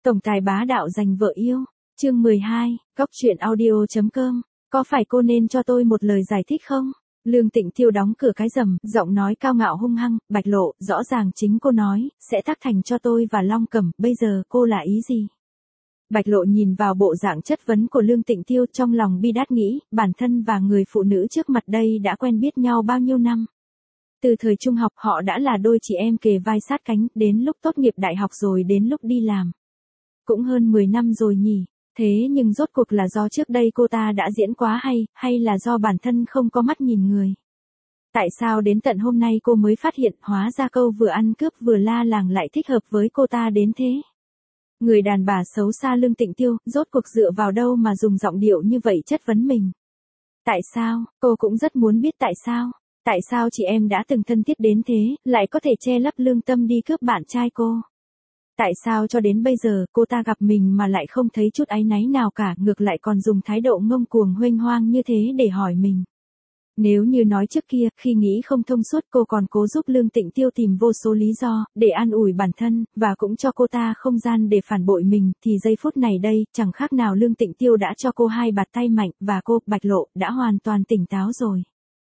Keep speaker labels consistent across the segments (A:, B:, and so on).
A: Tổng tài bá đạo giành vợ yêu. Chương 12, Góc truyện audio.com. Có phải cô nên cho tôi một lời giải thích không? Lương Tịnh Tiêu đóng cửa cái rầm, giọng nói cao ngạo hung hăng, Bạch Lộ, rõ ràng chính cô nói, sẽ tác thành cho tôi và Long Cẩm, bây giờ cô là ý gì? Bạch Lộ nhìn vào bộ dạng chất vấn của Lương Tịnh Tiêu, trong lòng bi đát nghĩ, bản thân và người phụ nữ trước mặt đây đã quen biết nhau bao nhiêu năm. Từ thời trung học họ đã là đôi chị em kề vai sát cánh, đến lúc tốt nghiệp đại học rồi đến lúc đi làm. Cũng hơn 10 năm rồi nhỉ, thế nhưng rốt cuộc là do trước đây cô ta đã diễn quá hay là do bản thân không có mắt nhìn người? Tại sao đến tận hôm nay cô mới phát hiện hóa ra câu vừa ăn cướp vừa la làng lại thích hợp với cô ta đến thế? Người đàn bà xấu xa Lương Tịnh Tiêu, rốt cuộc dựa vào đâu mà dùng giọng điệu như vậy chất vấn mình? Tại sao, cô cũng rất muốn biết tại sao? Tại sao chị em đã từng thân thiết đến thế, lại có thể che lấp lương tâm đi cướp bạn trai cô? Tại sao cho đến bây giờ cô ta gặp mình mà lại không thấy chút áy náy nào cả, ngược lại còn dùng thái độ ngông cuồng huênh hoang như thế để hỏi mình? Nếu như nói trước kia, khi nghĩ không thông suốt cô còn cố giúp Lương Tịnh Tiêu tìm vô số lý do, để an ủi bản thân, và cũng cho cô ta không gian để phản bội mình, thì giây phút này đây, chẳng khác nào Lương Tịnh Tiêu đã cho cô hai bạt tay mạnh, và cô, Bạch Lộ, đã hoàn toàn tỉnh táo rồi.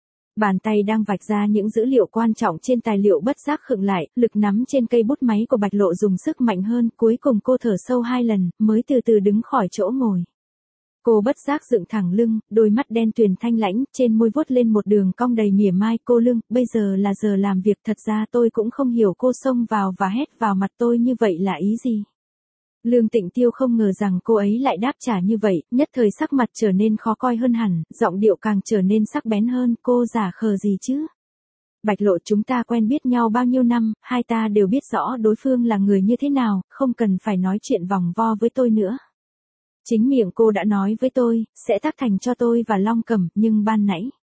A: Bàn tay đang vạch ra những dữ liệu quan trọng trên tài liệu bất giác khựng lại, lực nắm trên cây bút máy của Bạch Lộ dùng sức mạnh hơn, cuối cùng cô thở sâu 2 lần, mới từ từ đứng khỏi chỗ ngồi. Cô bất giác dựng thẳng lưng, đôi mắt đen tuyền thanh lãnh, trên môi vuốt lên một đường cong đầy mỉa mai, cô Lương, bây giờ là giờ làm việc, thật ra tôi cũng không hiểu cô xông vào và hét vào mặt tôi như vậy là ý gì. Lương Tịnh Tiêu không ngờ rằng cô ấy lại đáp trả như vậy, nhất thời sắc mặt trở nên khó coi hơn hẳn, giọng điệu càng trở nên sắc bén hơn, cô giả khờ gì chứ? Bạch Lộ, chúng ta quen biết nhau bao nhiêu năm, hai ta đều biết rõ đối phương là người như thế nào, không cần phải nói chuyện vòng vo với tôi nữa. Chính miệng cô đã nói với tôi, sẽ tác thành cho tôi và Long Cẩm, nhưng ban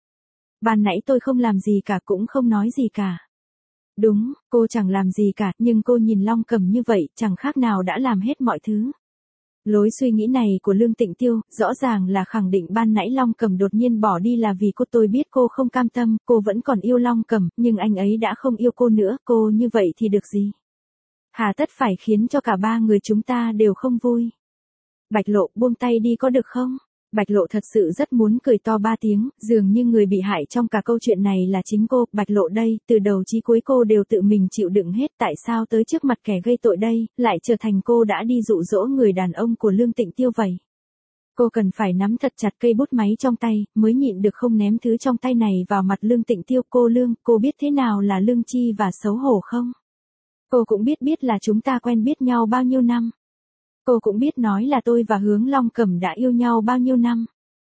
A: nãy tôi không làm gì cả, cũng không nói gì cả. Đúng, cô chẳng làm gì cả, nhưng cô nhìn Long Cẩm như vậy, chẳng khác nào đã làm hết mọi thứ. Lối suy nghĩ này của Lương Tịnh Tiêu, rõ ràng là khẳng định ban nãy Long Cẩm đột nhiên bỏ đi là vì cô. Tôi biết cô không cam tâm, cô vẫn còn yêu Long Cẩm, nhưng anh ấy đã không yêu cô nữa, cô như vậy thì được gì? Hà tất phải khiến cho cả ba người chúng ta đều không vui. Bạch Lộ, buông tay đi có được không? Bạch Lộ thật sự rất muốn cười to 3 tiếng, dường như người bị hại trong cả câu chuyện này là chính cô. Bạch Lộ đây, từ đầu chí cuối cô đều tự mình chịu đựng hết, tại sao tới trước mặt kẻ gây tội đây, lại trở thành cô đã đi dụ dỗ người đàn ông của Lương Tịnh Tiêu vậy? Cô cần phải nắm thật chặt cây bút máy trong tay, mới nhịn được không ném thứ trong tay này vào mặt Lương Tịnh Tiêu. Cô Lương, cô biết thế nào là lương tri và xấu hổ không? Cô cũng biết là chúng ta quen biết nhau bao nhiêu năm. Cô cũng biết nói là tôi và Hướng Long Cẩm đã yêu nhau bao nhiêu năm.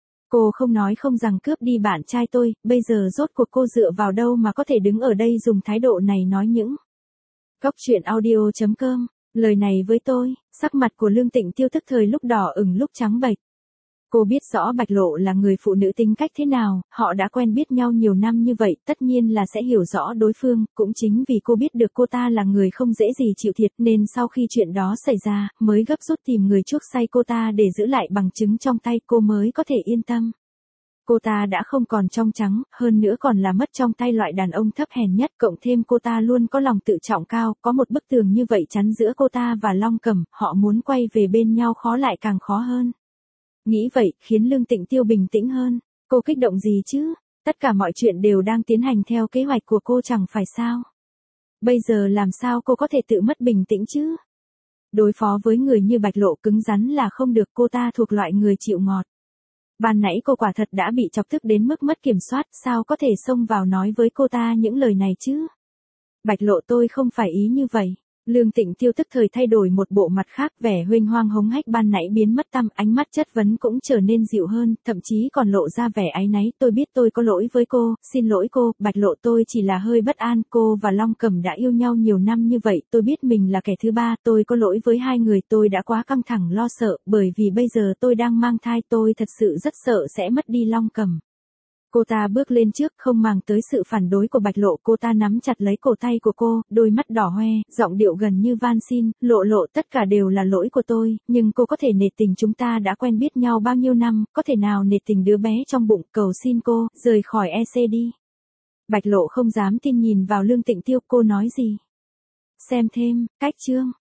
A: Cô không nói không rằng cướp đi bạn trai tôi, bây giờ rốt cuộc cô dựa vào đâu mà có thể đứng ở đây dùng thái độ này nói những. Góc truyện audio.com, lời này với tôi, sắc mặt của Lương Tịnh Tiêu tức thời lúc đỏ ửng lúc trắng bệch. Cô biết rõ Bạch Lộ là người phụ nữ tính cách thế nào, họ đã quen biết nhau nhiều năm như vậy, tất nhiên là sẽ hiểu rõ đối phương, cũng chính vì cô biết được cô ta là người không dễ gì chịu thiệt nên sau khi chuyện đó xảy ra, mới gấp rút tìm người chuốc say cô ta để giữ lại bằng chứng trong tay, cô mới có thể yên tâm. Cô ta đã không còn trong trắng, hơn nữa còn là mất trong tay loại đàn ông thấp hèn nhất, cộng thêm cô ta luôn có lòng tự trọng cao, có một bức tường như vậy chắn giữa cô ta và Long Cẩm, họ muốn quay về bên nhau khó lại càng khó hơn. Nghĩ vậy, khiến Lương Tịnh Tiêu bình tĩnh hơn. Cô kích động gì chứ? Tất cả mọi chuyện đều đang tiến hành theo kế hoạch của cô chẳng phải sao? Bây giờ làm sao cô có thể tự mất bình tĩnh chứ? Đối phó với người như Bạch Lộ cứng rắn là không được, cô ta thuộc loại người chịu ngọt. Ban nãy cô quả thật đã bị chọc tức đến mức mất kiểm soát, sao có thể xông vào nói với cô ta những lời này chứ? Bạch Lộ, tôi không phải ý như vậy. Lương Tịnh Tiêu tức thời thay đổi một bộ mặt khác, vẻ huênh hoang hống hách ban nãy biến mất tăm, ánh mắt chất vấn cũng trở nên dịu hơn, thậm chí còn lộ ra vẻ áy náy. Tôi biết tôi có lỗi với cô, xin lỗi cô, Bạch Lộ, tôi chỉ là hơi bất an, cô và Long Cẩm đã yêu nhau nhiều năm như vậy, tôi biết mình là kẻ thứ ba, tôi có lỗi với hai người, tôi đã quá căng thẳng lo sợ, bởi vì bây giờ tôi đang mang thai, tôi thật sự rất sợ sẽ mất đi Long Cẩm. Cô ta bước lên trước, không màng tới sự phản đối của Bạch Lộ, cô ta nắm chặt lấy cổ tay của cô, đôi mắt đỏ hoe, giọng điệu gần như van xin, Lộ, tất cả đều là lỗi của tôi, nhưng cô có thể nể tình, chúng ta đã quen biết nhau bao nhiêu năm, có thể nào nể tình đứa bé trong bụng, cầu xin cô, rời khỏi EC đi. Bạch Lộ không dám tin nhìn vào Lương Tịnh Tiêu, cô nói gì? Xem thêm, cách chương.